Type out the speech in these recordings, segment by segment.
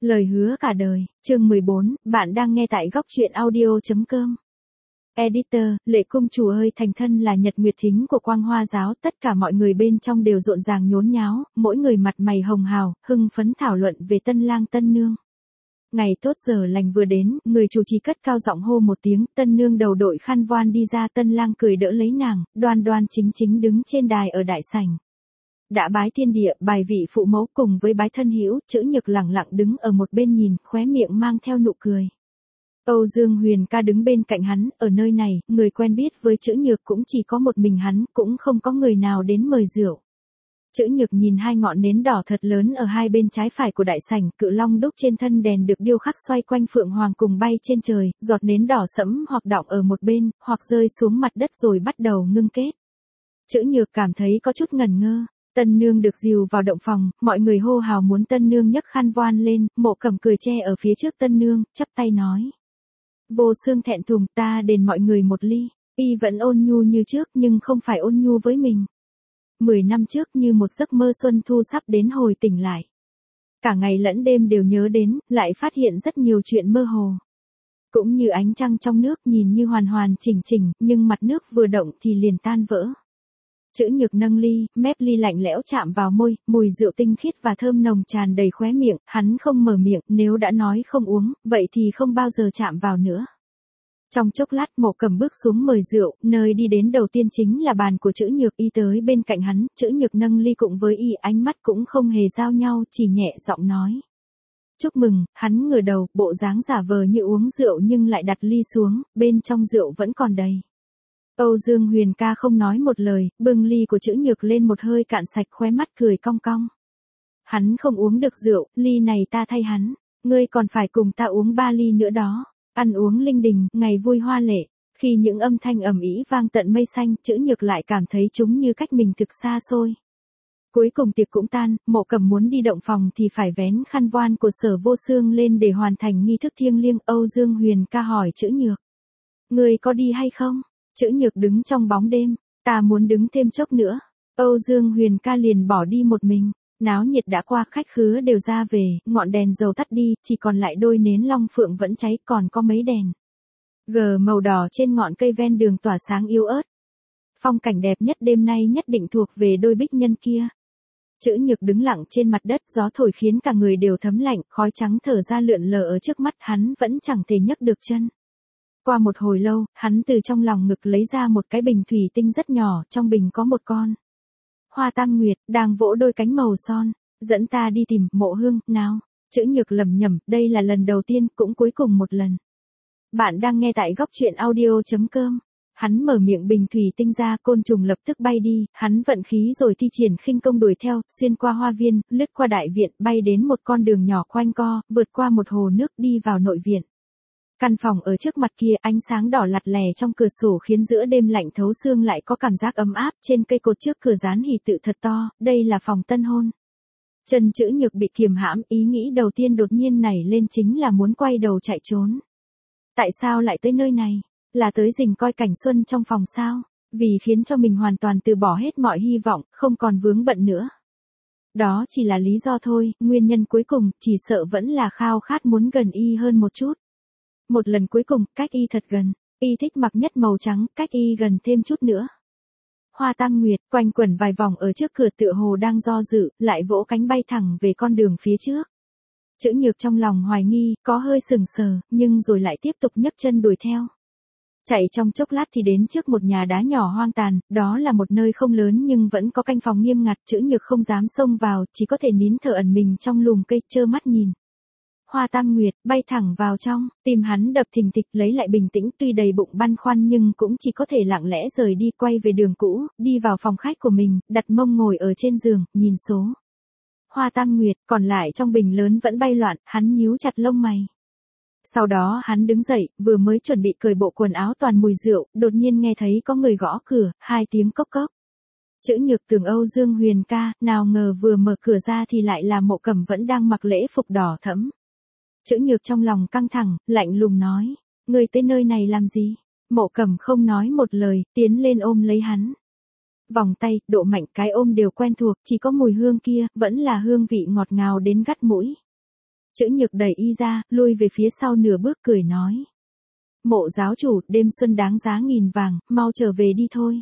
Lời hứa cả đời, chương 14, bạn đang nghe tại góc truyện audio.com. Editor, Lệ Cung Chủ ơi, thành thân là nhật nguyệt thính của Quang Hoa giáo, tất cả mọi người bên trong đều rộn ràng nhốn nháo, mỗi người mặt mày hồng hào, hưng phấn thảo luận về tân lang tân nương. Ngày tốt giờ lành vừa đến, người chủ trì cất cao giọng hô một tiếng, tân nương đầu đội khăn voan đi ra, tân lang cười đỡ lấy nàng, đoan đoan chính chính đứng trên đài ở đại sảnh. Đã bái thiên địa, bài vị phụ mẫu cùng với bái thân hữu, Chữ Nhược lẳng lặng đứng ở một bên nhìn, khóe miệng mang theo nụ cười. Âu Dương Huyền ca đứng bên cạnh hắn, ở nơi này, người quen biết với Chữ Nhược cũng chỉ có một mình hắn, cũng không có người nào đến mời rượu. Chữ Nhược nhìn hai ngọn nến đỏ thật lớn ở hai bên trái phải của đại sảnh, cự long đúc trên thân đèn được điêu khắc xoay quanh phượng hoàng cùng bay trên trời, giọt nến đỏ sẫm hoặc đọng ở một bên, hoặc rơi xuống mặt đất rồi bắt đầu ngưng kết. Chữ Nhược cảm thấy có chút ngẩn ngơ. Tân nương được dìu vào động phòng, mọi người hô hào muốn tân nương nhấc khăn voan lên, Mộ Cẩm cười che ở phía trước tân nương, chắp tay nói. Vô Xương thẹn thùng, ta đền mọi người một ly. Y vẫn ôn nhu như trước nhưng không phải ôn nhu với mình. 10 năm trước như một giấc mơ xuân thu sắp đến hồi tỉnh lại. Cả ngày lẫn đêm đều nhớ đến, lại phát hiện rất nhiều chuyện mơ hồ. Cũng như ánh trăng trong nước nhìn như hoàn hoàn chỉnh chỉnh, nhưng mặt nước vừa động thì liền tan vỡ. Chữ Nhược nâng ly, mép ly lạnh lẽo chạm vào môi, mùi rượu tinh khiết và thơm nồng tràn đầy khóe miệng, hắn không mở miệng, nếu đã nói không uống, vậy thì không bao giờ chạm vào nữa. Trong chốc lát Mộ Cẩm bước xuống mời rượu, nơi đi đến đầu tiên chính là bàn của Chữ Nhược, y tới bên cạnh hắn, Chữ Nhược nâng ly cùng với y, ánh mắt cũng không hề giao nhau, chỉ nhẹ giọng nói. Chúc mừng, hắn ngửa đầu, bộ dáng giả vờ như uống rượu nhưng lại đặt ly xuống, bên trong rượu vẫn còn đầy. Âu Dương Huyền ca không nói một lời, bưng ly của Chữ Nhược lên một hơi cạn sạch, khóe mắt cười cong cong. Hắn không uống được rượu, ly này ta thay hắn, ngươi còn phải cùng ta uống 3 ly nữa đó. Ăn uống linh đình, ngày vui hoa lệ. Khi những âm thanh ầm ĩ vang tận mây xanh, Chữ Nhược lại cảm thấy chúng như cách mình thực xa xôi. Cuối cùng tiệc cũng tan, Mộ Cẩm muốn đi động phòng thì phải vén khăn voan của Sở Vô Xương lên để hoàn thành nghi thức thiêng liêng. Âu Dương Huyền ca hỏi Chữ Nhược. Ngươi có đi hay không? Chữ Nhược đứng trong bóng đêm, ta muốn đứng thêm chốc nữa. Âu Dương Huyền ca liền bỏ đi một mình. Náo nhiệt đã qua, khách khứa đều ra về, ngọn đèn dầu tắt đi, chỉ còn lại đôi nến long phượng vẫn cháy, còn có mấy đèn gờ màu đỏ trên ngọn cây ven đường tỏa sáng yếu ớt. Phong cảnh đẹp nhất đêm nay nhất định thuộc về đôi bích nhân kia. Chữ Nhược đứng lặng trên mặt đất, gió thổi khiến cả người đều thấm lạnh, khói trắng thở ra lượn lờ ở trước mắt, hắn vẫn chẳng thể nhấc được chân. Qua một hồi lâu, hắn từ trong lòng ngực lấy ra một cái bình thủy tinh rất nhỏ, trong bình có một con Hoa Tam Nguyệt, đang vỗ đôi cánh màu son, dẫn ta đi tìm Mộ Hương, nào. Chữ Nhược lẩm nhẩm, đây là lần đầu tiên, cũng cuối cùng một lần. Bạn đang nghe tại góc truyện audio.com. Hắn mở miệng bình thủy tinh ra, côn trùng lập tức bay đi, hắn vận khí rồi thi triển khinh công đuổi theo, xuyên qua hoa viên, lướt qua đại viện, bay đến một con đường nhỏ quanh co, vượt qua một hồ nước đi vào nội viện. Căn phòng ở trước mặt kia, ánh sáng đỏ lặt lè trong cửa sổ khiến giữa đêm lạnh thấu xương lại có cảm giác ấm áp, trên cây cột trước cửa dán hỷ tự thật to, đây là phòng tân hôn. Chân Chữ Nhược bị kiềm hãm, ý nghĩ đầu tiên đột nhiên nảy lên chính là muốn quay đầu chạy trốn. Tại sao lại tới nơi này? Là tới rình coi cảnh xuân trong phòng sao? Vì khiến cho mình hoàn toàn từ bỏ hết mọi hy vọng, không còn vướng bận nữa. Đó chỉ là lý do thôi, nguyên nhân cuối cùng, chỉ sợ vẫn là khao khát muốn gần y hơn một chút. Một lần cuối cùng, cách y thật gần. Y thích mặc nhất màu trắng, cách y gần thêm chút nữa. Hoa Tam Nguyệt quanh quẩn vài vòng ở trước cửa, tựa hồ đang do dự, lại vỗ cánh bay thẳng về con đường phía trước. Chữ Nhược trong lòng hoài nghi, có hơi sừng sờ, nhưng rồi lại tiếp tục nhấc chân đuổi theo. Chạy trong chốc lát thì đến trước một nhà đá nhỏ hoang tàn, đó là một nơi không lớn nhưng vẫn có canh phòng nghiêm ngặt, Chữ Nhược không dám xông vào, chỉ có thể nín thở ẩn mình trong lùm cây, trơ mắt nhìn. Hoa Tam Nguyệt bay thẳng vào trong, tim hắn đập thình thịch, lấy lại bình tĩnh, tuy đầy bụng băn khoăn nhưng cũng chỉ có thể lặng lẽ rời đi, quay về đường cũ, đi vào phòng khách của mình, đặt mông ngồi ở trên giường, nhìn số Hoa Tam Nguyệt, còn lại trong bình lớn vẫn bay loạn, hắn nhíu chặt lông mày. Sau đó hắn đứng dậy, vừa mới chuẩn bị cởi bộ quần áo toàn mùi rượu, đột nhiên nghe thấy có người gõ cửa, 2 tiếng cốc cốc. Chữ Nhược tưởng Âu Dương Huyền ca, nào ngờ vừa mở cửa ra thì lại là Mộ Cẩm vẫn đang mặc lễ phục đỏ thẫm. Chữ Nhược trong lòng căng thẳng, lạnh lùng nói, ngươi tới nơi này làm gì? Mộ Cẩm không nói một lời, tiến lên ôm lấy hắn. Vòng tay, độ mạnh, cái ôm đều quen thuộc, chỉ có mùi hương kia, vẫn là hương vị ngọt ngào đến gắt mũi. Chữ Nhược đẩy y ra, lui về phía sau nửa bước cười nói. Mộ giáo chủ, đêm xuân đáng giá nghìn vàng, mau trở về đi thôi.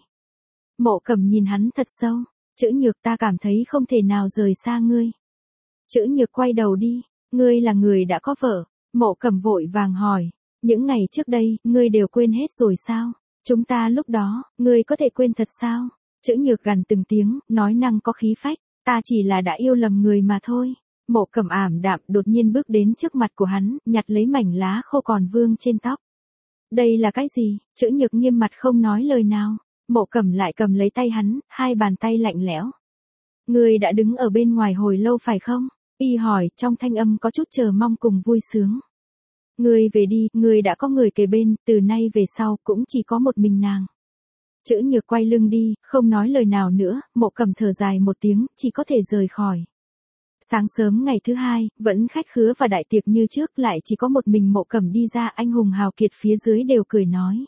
Mộ Cẩm nhìn hắn thật sâu. Chữ Nhược, ta cảm thấy không thể nào rời xa ngươi. Chữ Nhược quay đầu đi. Ngươi là người đã có vợ. Mộ Cẩm vội vàng hỏi. Những ngày trước đây, ngươi đều quên hết rồi sao? Chúng ta lúc đó, ngươi có thể quên thật sao? Chữ Nhược gằn từng tiếng, nói năng có khí phách. Ta chỉ là đã yêu lầm người mà thôi. Mộ Cẩm ảm đạm đột nhiên bước đến trước mặt của hắn, nhặt lấy mảnh lá khô còn vương trên tóc. Đây là cái gì? Chữ Nhược nghiêm mặt không nói lời nào. Mộ Cẩm lại cầm lấy tay hắn, hai bàn tay lạnh lẽo. Ngươi đã đứng ở bên ngoài hồi lâu phải không? Y hỏi, trong thanh âm có chút chờ mong cùng vui sướng. Ngươi về đi, ngươi đã có người kề bên, từ nay về sau cũng chỉ có một mình nàng. Chữ Nhược quay lưng đi, không nói lời nào nữa, Mộ Cẩm thở dài một tiếng, chỉ có thể rời khỏi. Sáng sớm ngày thứ hai, vẫn khách khứa và đại tiệc như trước, lại chỉ có một mình Mộ Cẩm đi ra, anh hùng hào kiệt phía dưới đều cười nói.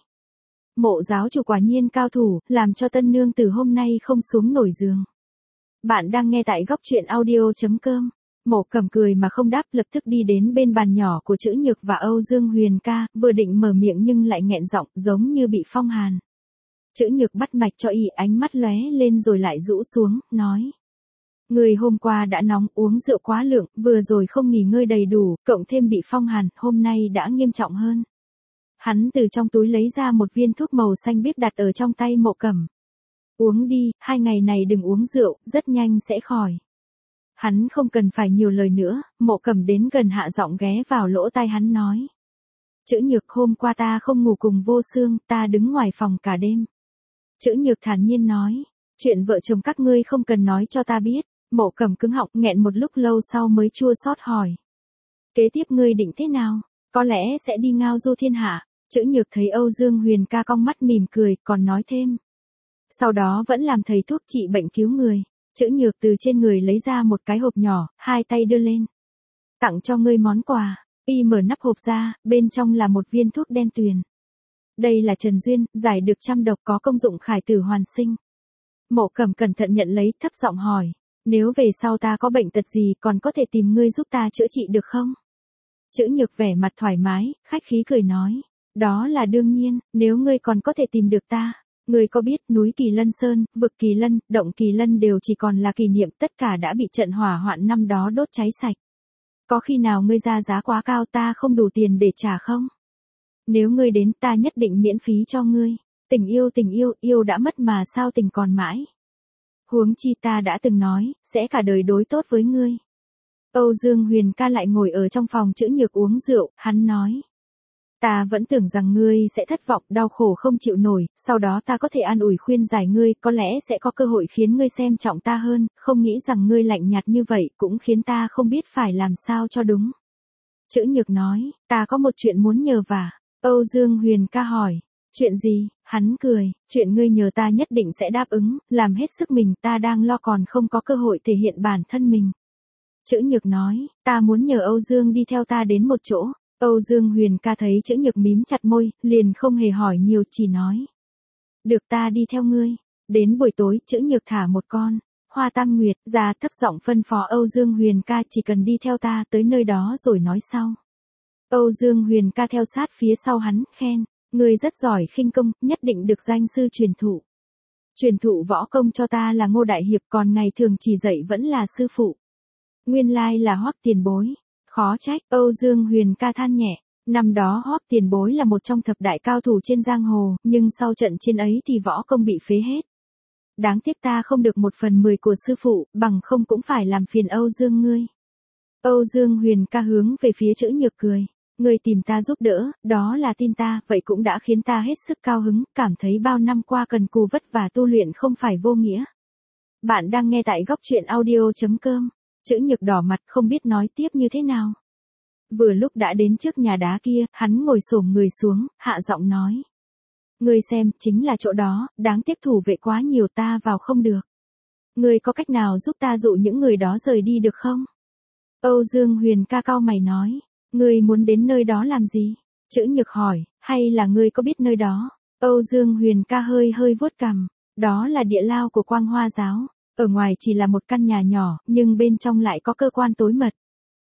Mộ giáo chủ quả nhiên cao thủ, làm cho tân nương từ hôm nay không xuống nổi giường. Bạn đang nghe tại góc truyện audio.com. Mộ Cẩm cười mà không đáp, lập tức đi đến bên bàn nhỏ của Chữ Nhược và Âu Dương Huyền ca, vừa định mở miệng nhưng lại nghẹn giọng, giống như bị phong hàn. Chữ Nhược bắt mạch cho y, ánh mắt lóe lên rồi lại rũ xuống, nói. Người hôm qua đã nóng, uống rượu quá lượng, vừa rồi không nghỉ ngơi đầy đủ, cộng thêm bị phong hàn, hôm nay đã nghiêm trọng hơn. Hắn từ trong túi lấy ra một viên thuốc màu xanh biếc đặt ở trong tay Mộ Cẩm. Uống đi, 2 ngày này đừng uống rượu, rất nhanh sẽ khỏi. Hắn không cần phải nhiều lời nữa, Mộ Cẩm đến gần hạ giọng ghé vào lỗ tai hắn nói. Chữ Nhược, hôm qua ta không ngủ cùng Vô Xương, ta đứng ngoài phòng cả đêm. Chữ Nhược thản nhiên nói, chuyện vợ chồng các ngươi không cần nói cho ta biết. Mộ Cẩm cứng họng, nghẹn một lúc lâu sau mới chua xót hỏi. Kế tiếp ngươi định thế nào? Có lẽ sẽ đi ngao du thiên hạ. Chữ Nhược thấy Âu Dương Huyền ca cong mắt mỉm cười, còn nói thêm. Sau đó vẫn làm thầy thuốc trị bệnh cứu người. Chữ Nhược từ trên người lấy ra một cái hộp nhỏ, hai tay đưa lên. Tặng cho ngươi món quà. Y mở nắp hộp ra, bên trong là một viên thuốc đen tuyền. Đây là Trần Duyên, giải được 100 độc, có công dụng khải tử hoàn sinh. Mộ Cẩm cẩn thận nhận lấy, thấp giọng hỏi. Nếu về sau ta có bệnh tật gì còn có thể tìm ngươi giúp ta chữa trị được không? Chữ Nhược vẻ mặt thoải mái, khách khí cười nói. Đó là đương nhiên, nếu ngươi còn có thể tìm được ta. Ngươi có biết núi Kỳ Lân Sơn, vực Kỳ Lân, động Kỳ Lân đều chỉ còn là kỷ niệm, tất cả đã bị trận hỏa hoạn năm đó đốt cháy sạch. Có khi nào ngươi ra giá quá cao ta không đủ tiền để trả không? Nếu ngươi đến ta nhất định miễn phí cho ngươi. Tình yêu, yêu đã mất mà sao tình còn mãi. Huống chi ta đã từng nói, sẽ cả đời đối tốt với ngươi. Âu Dương Huyền ca lại ngồi ở trong phòng Chữ Nhược uống rượu, hắn nói. Ta vẫn tưởng rằng ngươi sẽ thất vọng, đau khổ không chịu nổi, sau đó ta có thể an ủi khuyên giải ngươi, có lẽ sẽ có cơ hội khiến ngươi xem trọng ta hơn, không nghĩ rằng ngươi lạnh nhạt như vậy cũng khiến ta không biết phải làm sao cho đúng. Chữ Nhược nói, ta có một chuyện muốn nhờ vả. Âu Dương Huyền ca hỏi, chuyện gì? Hắn cười, chuyện ngươi nhờ ta nhất định sẽ đáp ứng, làm hết sức mình, ta đang lo còn không có cơ hội thể hiện bản thân mình. Chữ Nhược nói, ta muốn nhờ Âu Dương đi theo ta đến một chỗ. Âu Dương Huyền ca thấy Chữ Nhược mím chặt môi, liền không hề hỏi nhiều, chỉ nói. Được, ta đi theo ngươi. Đến buổi tối, Chữ Nhược thả một con Hoa Tam Nguyệt ra, thấp giọng phân phó Âu Dương Huyền ca, chỉ cần đi theo ta tới nơi đó rồi nói sau. Âu Dương Huyền ca theo sát phía sau hắn, khen. Ngươi rất giỏi khinh công, nhất định được danh sư truyền thụ. Truyền thụ võ công cho ta là Ngô Đại Hiệp, còn ngày thường chỉ dạy vẫn là sư phụ. Nguyên lai là Hoắc tiền bối. Khó trách, Âu Dương Huyền ca than nhẹ. Năm đó Hoắc tiền bối là một trong thập đại cao thủ trên giang hồ, nhưng sau trận chiến ấy thì võ công bị phế hết. Đáng tiếc ta không được 1/10 của sư phụ, bằng không cũng phải làm phiền Âu Dương ngươi. Âu Dương Huyền ca hướng về phía Chữ Nhược cười. Ngươi tìm ta giúp đỡ, đó là tin ta, vậy cũng đã khiến ta hết sức cao hứng, cảm thấy bao năm qua cần cù vất vả tu luyện không phải vô nghĩa. Bạn đang nghe tại góc truyện audio.com. Chữ Nhược đỏ mặt không biết nói tiếp như thế nào. Vừa lúc đã đến trước nhà đá kia, hắn ngồi xổm người xuống, hạ giọng nói. Ngươi xem, chính là chỗ đó, đáng tiếc thủ vệ quá nhiều, ta vào không được. Ngươi có cách nào giúp ta dụ những người đó rời đi được không? Âu Dương Huyền ca cau mày nói. Ngươi muốn đến nơi đó làm gì? Chữ Nhược hỏi, hay là ngươi có biết nơi đó? Âu Dương Huyền ca hơi vuốt cằm. Đó là địa lao của Quang Hoa giáo. Ở ngoài chỉ là một căn nhà nhỏ, nhưng bên trong lại có cơ quan tối mật.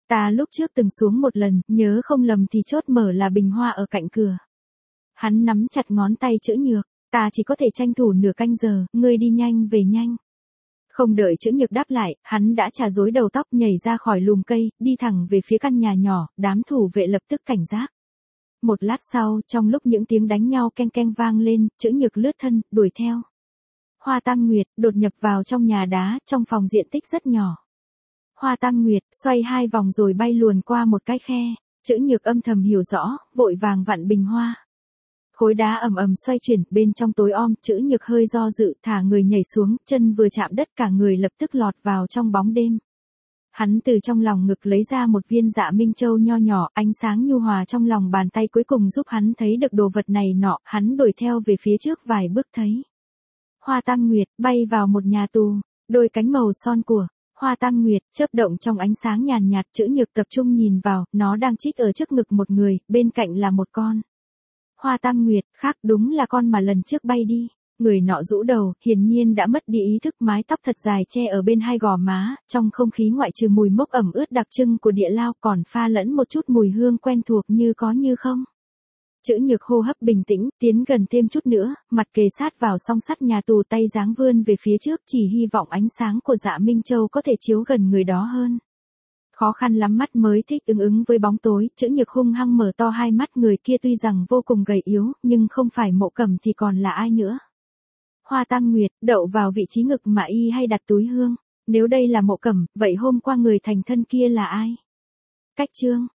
Ta lúc trước từng xuống một lần, nhớ không lầm thì chốt mở là bình hoa ở cạnh cửa. Hắn nắm chặt ngón tay Chữ Nhược, ta chỉ có thể tranh thủ nửa canh giờ, ngươi đi nhanh về nhanh. Không đợi Chữ Nhược đáp lại, hắn đã chà rối đầu tóc nhảy ra khỏi lùm cây, đi thẳng về phía căn nhà nhỏ, đám thủ vệ lập tức cảnh giác. Một lát sau, trong lúc những tiếng đánh nhau keng keng vang lên, Chữ Nhược lướt thân, đuổi theo. Hoa Tam Nguyệt đột nhập vào trong nhà đá, trong phòng diện tích rất nhỏ. Hoa Tam Nguyệt xoay 2 vòng rồi bay luồn qua một cái khe, Chữ Nhược âm thầm hiểu rõ, vội vàng vặn bình hoa. Khối đá ầm ầm xoay chuyển, bên trong tối om, Chữ Nhược hơi do dự, thả người nhảy xuống, chân vừa chạm đất cả người lập tức lọt vào trong bóng đêm. Hắn từ trong lòng ngực lấy ra một viên Dạ Minh Châu nho nhỏ, ánh sáng nhu hòa trong lòng bàn tay cuối cùng giúp hắn thấy được đồ vật này nọ, hắn đuổi theo về phía trước vài bước thấy. Hoa Tam Nguyệt bay vào một nhà tù, đôi cánh màu son của Hoa Tam Nguyệt chớp động trong ánh sáng nhàn nhạt, Chữ Nhược tập trung nhìn vào, nó đang trích ở trước ngực một người, bên cạnh là một con. Hoa Tam Nguyệt, khác đúng là con mà lần trước bay đi. Người nọ rũ đầu, hiển nhiên đã mất đi ý thức, mái tóc thật dài che ở bên hai gò má, trong không khí ngoại trừ mùi mốc ẩm ướt đặc trưng của địa lao còn pha lẫn một chút mùi hương quen thuộc như có như không. Chữ Nhược hô hấp bình tĩnh, tiến gần thêm chút nữa, mặt kề sát vào song sắt nhà tù, tay giáng vươn về phía trước, chỉ hy vọng ánh sáng của Dạ Minh Châu có thể chiếu gần người đó hơn. Khó khăn lắm mắt mới thích ứng với bóng tối, Chữ Nhược hung hăng mở to hai mắt, người kia tuy rằng vô cùng gầy yếu, nhưng không phải Mộ Cẩm thì còn là ai nữa. Hoa Tam Nguyệt, đậu vào vị trí ngực mà y hay đặt túi hương. Nếu đây là Mộ Cẩm, vậy hôm qua người thành thân kia là ai? Cách chương